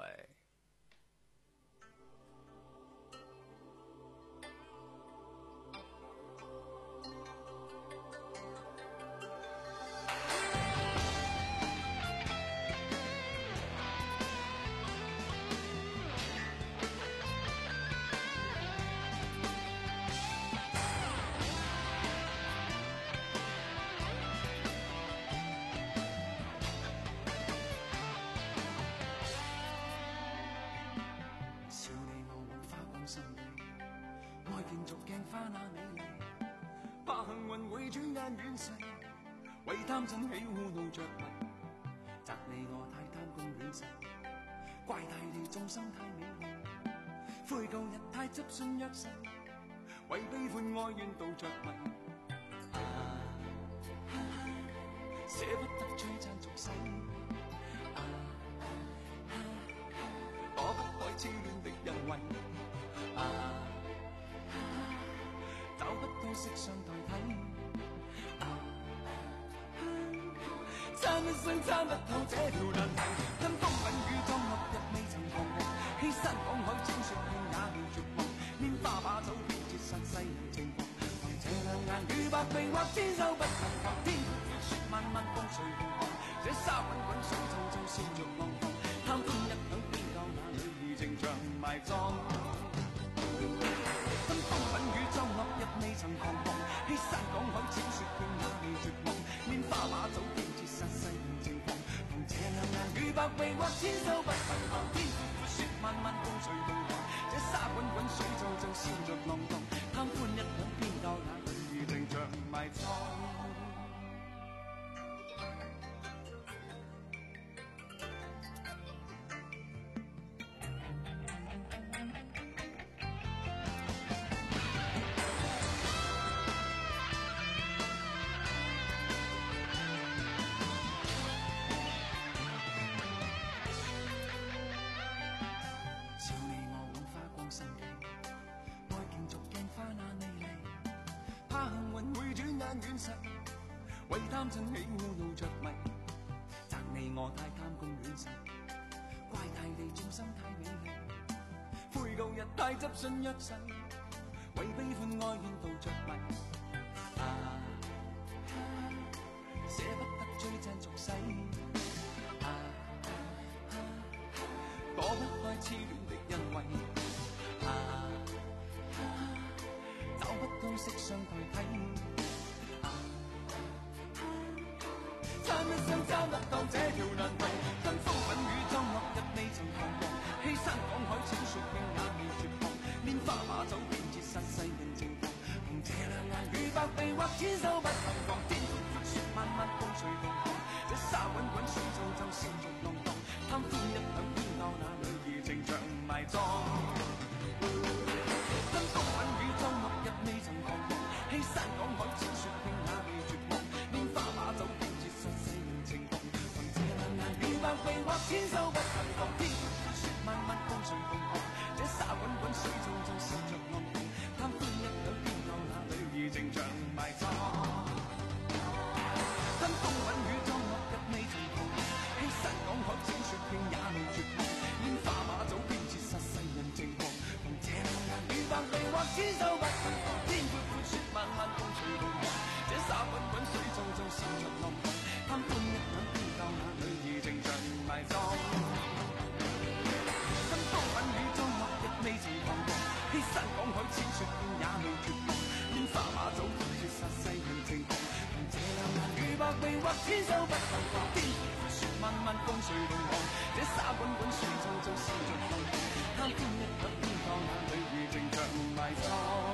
逐鏡花那美麗，怕幸運會轉眼遠逝，為貪嗔喜惡怒着迷，責你我太貪功戀勢，怪大地眾生太美麗，悔舊日太執信約誓，為悲歡哀怨妒着迷，啊啊捨不得璀璨俗世，啊啊躲不開痴戀的人為，啊啊找不到色相代替，啊啊參一生參不透這條難題，跟風品與裝落日未曾彷徨，欺山趕海千雪遍也未絕望，拈花把酒偏折煞世人情狂，憑這兩眼與百臂或千手不能防，天闊闊雪漫漫風隨浪航，這沙滾滾水皺皺笑着浪蕩，貪歡一晌邊教那女兒情長埋葬。跟風品與裝落日未曾彷徨，欺山趕海千雪遍也未絕望，拈花把酒偏折煞世人情狂，憑這兩眼與百臂或千手不能防，天闊闊雪漫漫風隨浪航，這沙滾滾水皺皺笑着浪蕩，貪歡一晌邊教那女兒情長埋葬。為貪嗔喜惡怒着迷，責你我太貪功戀勢，怪大地眾生太美麗，悔舊日太執信約誓，為悲歡哀怨妒着迷，啊啊捨不得璀璨俗世，啊啊躲不開痴戀的人為，啊啊找不到色相代替。參一生參得到這條難題，跟風品與裝落日未曾彷徨，欺山趕海千雪遍也未絕望，拈花把酒偏折煞世人情狂，憑這兩眼與百臂或千手不能防，天闊闊雪漫漫風隨浪航，這沙滾滾水皺皺笑逐浪蕩，貪歡一晌邊教那女兒情長埋葬。跟風品與裝落日未曾彷徨，欺山趕海千雪遍也未絕望，拈花把酒偏折煞世人情狂，憑這兩眼與百臂或千手不能防，天闊闊雪漫漫風隨浪航，這沙滾滾水皺皺笑着浪蕩，貪歡一晌邊教那女兒情長埋葬。跟風品與裝落日未曾彷徨，欺山趕海千雪遍也未絕望，拈花把酒偏折煞世人情狂，憑這兩眼與百臂或千手不能防，天闊闊雪漫漫風隨浪航，這沙滾滾水皺皺笑着浪蕩，貪歡一晌邊教那女兒情長埋葬。跟風品與裝落日未曾彷徨，欺山趕海千雪遍也未絕望，拈花把酒偏折煞世人情狂，憑這兩眼與百臂或千手不能防，天闊闊雪漫漫風隨浪航，這沙滾滾水皺皺笑着浪蕩，貪歡一晌邊教那女兒情長埋葬。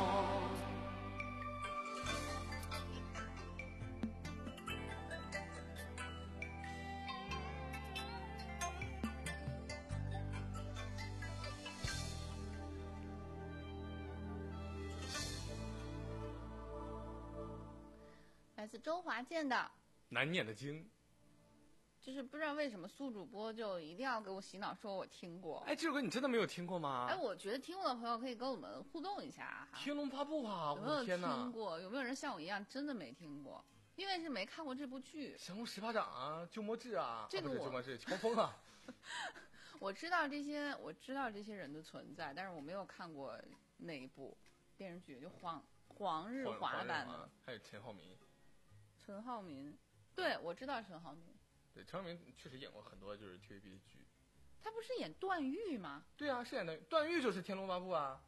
来自周华健的难念的经， 就是不知道为什么苏主播就一定要给我洗脑，说我听过。 哎，这首歌你真的没有听过吗？ 哎，我觉得听过的朋友可以跟我们互动一下哈。 天龙八部啊， 有没有天哪听过？有没有人像我一样真的没听过？因为是没看过这部剧。 降龙十八掌啊，鸠摩智啊， 这个我啊不是鸠摩智，乔峰啊。 我知道这些，我知道这些人的存在，但是我没有看过那一部电视剧，就黄黄日华版的。 还有陈浩民。 陈浩民，对，我知道陈浩民。 对，陈浩民确实演过很多就是 T V B 的剧。 他不是演段誉吗？ 对啊，是演的段誉就是《天龙八部》啊。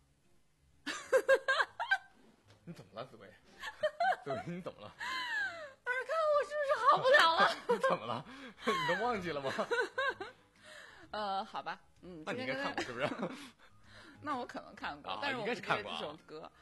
你怎么了，紫薇？紫薇，你怎么了？ 二看我是不是好不了了？ 你怎么了？你都忘记了吗？ 呃，好吧，嗯， 那你应该看过是不是？ 那我可能看过， 啊、 但是我应该是看过、啊、 这首歌。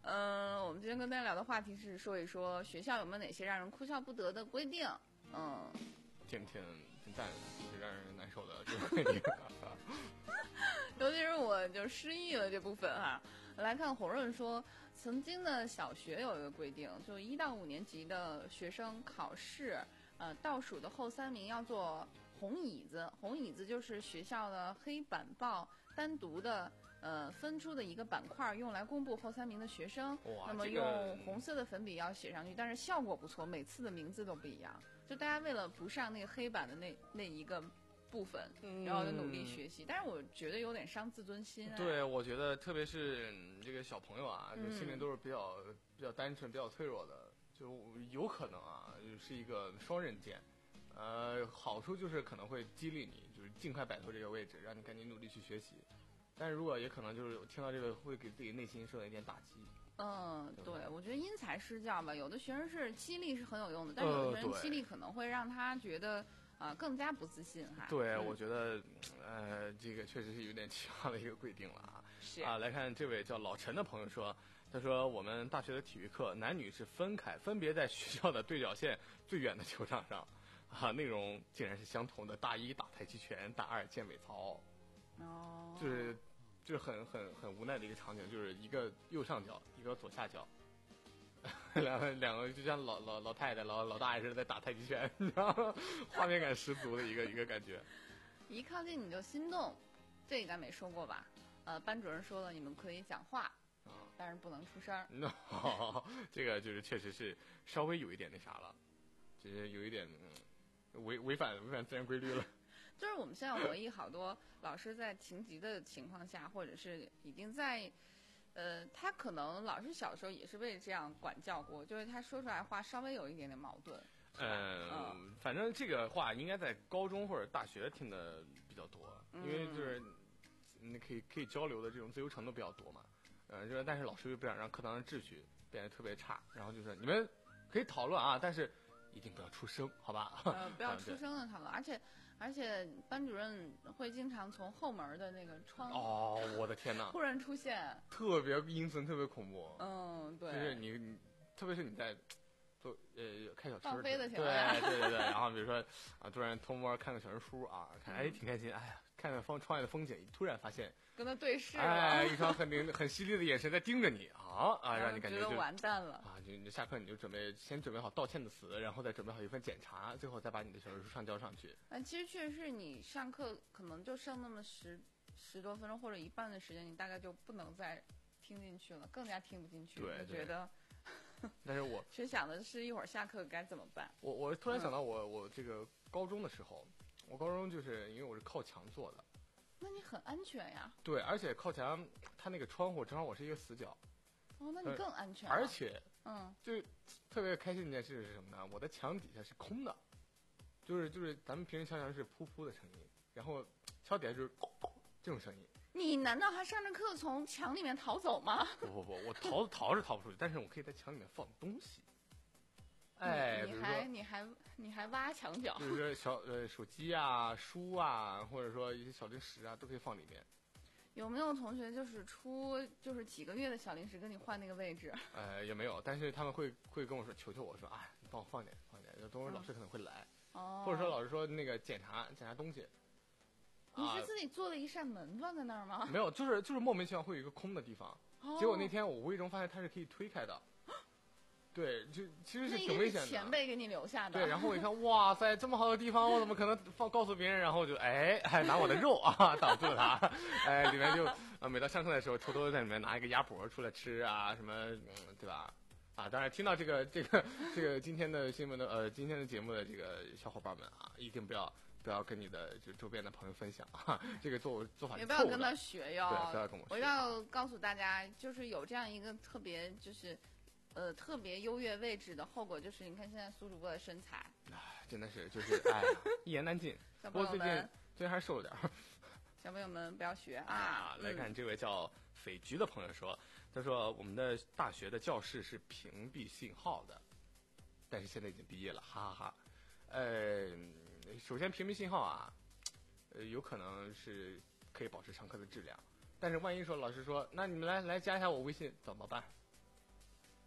嗯、呃，我们今天跟大家聊的话题是说一说学校有没有哪些让人哭笑不得的规定。嗯， 挺挺挺赞，挺让人难受的这个规定。 尤其是我就失忆了这部分哈、啊。来看红润说，曾经的小学有一个规定，就一到五年级的学生考试，呃，倒数的后三名要做红椅子。红椅子就是学校的黑板报单独的呃分出的一个板块，用来公布后三名的学生。那么用红色的粉笔要写上去，但是效果不错，每次的名字都不一样。就大家为了不上那个黑板的那那一个部分，然后就努力学习，嗯、但是我觉得有点伤自尊心、啊。 对，我觉得特别是这个小朋友啊，就心灵都是比较、嗯、比较单纯、比较脆弱的，就有可能啊是一个双刃剑。呃，好处就是可能会激励你，就是尽快摆脱这个位置，让你赶紧努力去学习。但是如果也可能就是听到这个会给自己内心受到一点打击。 嗯，对，我觉得因材施教吧。有的学生是激励是很有用的，但是有的学生激励可能会让他觉得啊、呃、更加不自信哈。 对， 嗯、 我觉得呃这个确实是有点奇葩的一个规定了啊。 是啊，来看这位叫老陈的朋友说，他说我们大学的体育课男女是分开，分别在学校的对角线最远的球场上，啊，内容竟然是相同的，大一打太极拳，大二健美操。 哦， 就是。就是很很很无奈的一个场景，就是一个右上角，一个左下角，两个两个就像老老老太太、老老大爷似的在打太极拳，你知道吗？画面感十足的一个一个感觉。 一靠近你就心动，这应该没说过吧？呃，班主任说了，你们可以讲话，但是不能出声。 那、哦、这个就是确实是稍微有一点那啥了，就是有一点违违反违反自然规律了。 就是我们现在回忆好多老师在情急的情况下，或者是已经在，呃，他可能老师小时候也是被这样管教过，就是他说出来话稍微有一点点矛盾。 嗯，嗯反正这个话应该在高中或者大学听的比较多，因为就是你可以可以交流的这种自由程度比较多嘛。嗯，就是但是老师又不想让课堂的秩序变得特别差，然后就说你们可以讨论啊，但是一定不要出声，好吧？ 呃，不要出声的讨论，而且。而且班主任会经常从后门的那个窗哦，我的天哪， 突然出现， 特别阴森，特别恐怖。 嗯，对， 就是你，你特别是你在做呃开小吃放飞的情况下，对对对对，然后比如说啊，突然偷摸看个小人书啊，看哎挺开心，哎呀，看看窗窗外的风景，突然发现跟他对视， 哎，一双很灵很犀利的眼神在盯着你啊啊，让你感觉就完蛋了啊，就你下课你就准备先准备好道歉的词，然后再准备好一份检查，最后再把你的小人书上交上去。 哎，其实确实是你上课可能就剩那么十十多分钟或者一半的时间，你大概就不能再听进去了，更加听不进去。 对， 我觉得。 但是我其实想的是一会儿下课该怎么办。 我我突然想到我、嗯、我这个高中的时候，我高中就是因为我是靠墙坐的。 那你很安全呀。 对，而且靠墙，它那个窗户正好我是一个死角。 哦，那你更安全、啊。 而且， 嗯， 就特别开心的一件事是什么呢？我的墙底下是空的，就是就是咱们平时敲墙是噗噗的声音，然后敲底下就是咕咕这种声音。 你难道还上着课从墙里面逃走吗？ 不不不，我逃逃是逃不出去，但是我可以在墙里面放东西。哎， 你还你还你还挖墙角？ 比如说小呃手机啊、书啊，或者说一些小零食啊，都可以放里面。 有没有同学就是出就是几个月的小零食跟你换那个位置？ 呃，也没有，但是他们会会跟我说，求求我说，哎，你帮我放点放点，有等会儿老师可能会来， 哦、 或者说老师说那个检查检查东西。 你是自己做了一扇门放在那儿吗？ 啊、没有，就是就是莫名其妙会有一个空的地方， 哦、 结果那天我无意中发现它是可以推开的。对，就其实是挺危险的。 前辈给你留下的。 对，然后我一看，哇塞，这么好的地方，我怎么可能放告诉别人？然后我就哎，还拿我的肉啊挡住了它，哎，里面就啊，每到上课的时候，偷偷在里面拿一个鸭脖出来吃啊，什么，嗯，对吧？啊，当然听到这个这个这个今天的新闻的呃今天的节目的这个小伙伴们啊，一定不要不要跟你的就周边的朋友分享啊，这个做做法是错误的。 也不要跟他学哟， 对，不要跟我学。 我要告诉大家，就是有这样一个特别就是。呃，特别优越位置的后果就是，你看现在苏主播的身材， 哎，真的是就是哎，一言难尽。 小朋友们， 不过最近最近还是瘦了点儿。 小朋友们不要学啊！ 啊来看这位叫匪菊的朋友说，他说我们的大学的教室是屏蔽信号的，但是现在已经毕业了，哈哈哈。呃，首先屏蔽信号啊，呃，有可能是可以保持上课的质量，但是万一说老师说，那你们来来加一下我微信怎么办？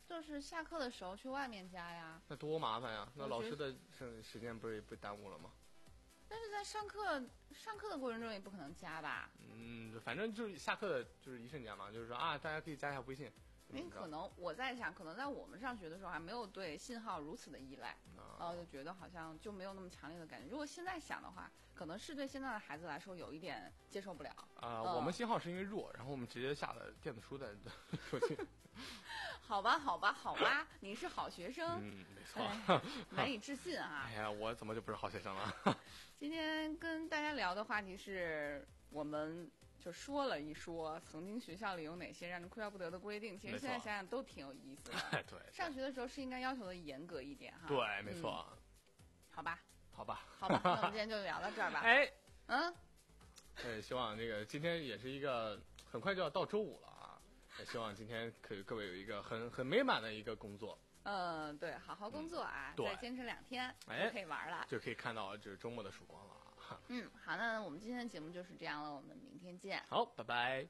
就是下课的时候去外面加呀。 那多麻烦呀！那我觉老师的时时间不是被耽误了吗？ 但是在上课上课的过程中也不可能加吧？ 嗯，反正就是下课的就是一瞬间嘛，就是说啊，大家可以加一下微信。 因为可能我在想，可能在我们上学的时候还没有对信号如此的依赖，然后就觉得好像就没有那么强烈的感觉。如果现在想的话，可能是对现在的孩子来说有一点接受不了。 啊、呃嗯、 我们信号是因为弱，然后我们直接下了电子书在手机。 好吧，好吧，好吧，你是好学生。 嗯，没错。 哎、难以置信啊！ 哎呀，我怎么就不是好学生了？ 今天跟大家聊的话题是我们。就说了一说曾经学校里有哪些让人哭笑不得的规定，其实现在想想都挺有意思的。 对, 对， 上学的时候是应该要求的严格一点哈。 对，没错、 嗯。好吧， 好吧， 好吧，那我们今天就聊到这儿吧。 哎， 嗯， 呃，希望这个今天也是一个很快就要到周五了啊，也希望今天可以各位有一个很很美满的一个工作。 嗯，对，好好工作啊， 嗯、 再坚持两天哎就可以玩了， 就可以看到就是周末的曙光了。 嗯，好，那我们今天的节目就是这样了，我们明天见。 好，拜拜。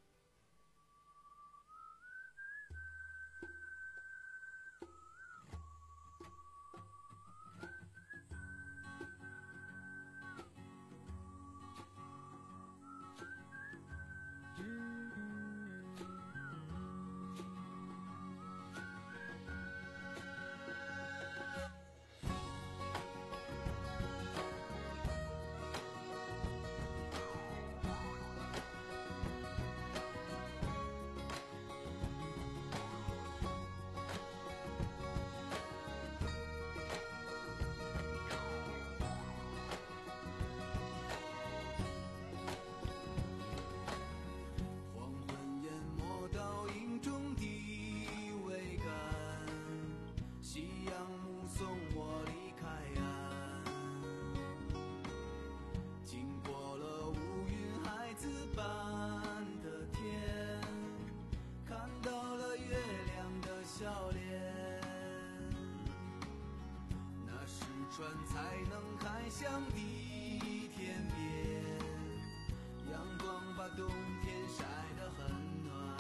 船才能开向的天边，阳光把冬天晒得很暖，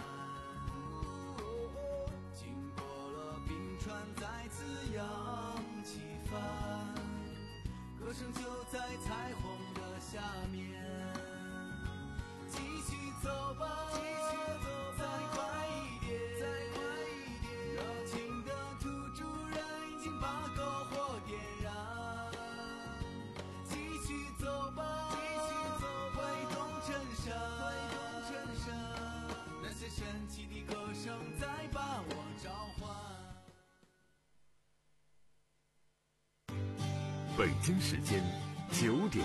经过了冰川再次扬起帆，歌声就在彩虹的下面，继续走吧，继续走吧，再快一点，再快一点，热情的土著人已经把篝火点燃，继续走吧，继续走吧，挥动衬衫，挥动衬衫，那些神奇的歌声在把我召唤。 北京时间九点。